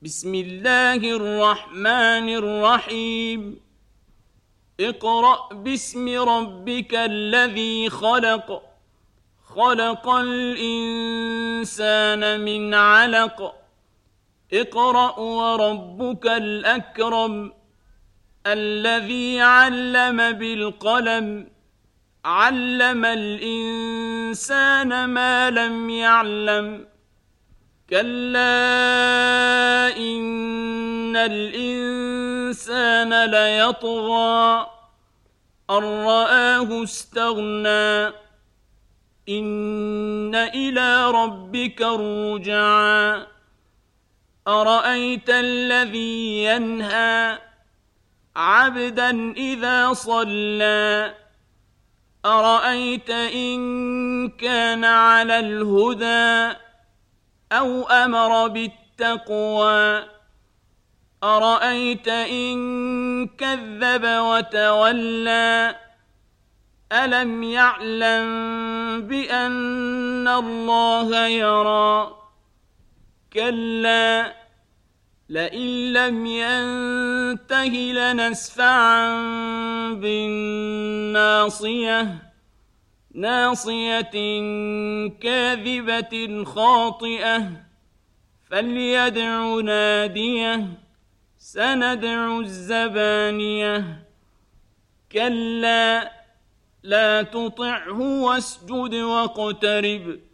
بسم الله الرحمن الرحيم اقرأ باسم ربك الذي خلق خلق الإنسان من علق اقرأ وربك الأكرم الذي علم بالقلم علم الإنسان ما لم يعلم كلا إن الإنسان ليطغى أن رآه استغنى إن إلى ربك الرجعى أرأيت الذي ينهى عبدا إذا صلى أرأيت إن كان على الهدى أو أمر بالتقوى أرأيت إن كذب وتولى ألم يعلم بأن الله يرى كلا لئن لم ينته لنسفعا بالناصية ناصية كاذبة خاطئة فليدع ناديه سندع الزبانية كلا لا تطعه واسجد واقترب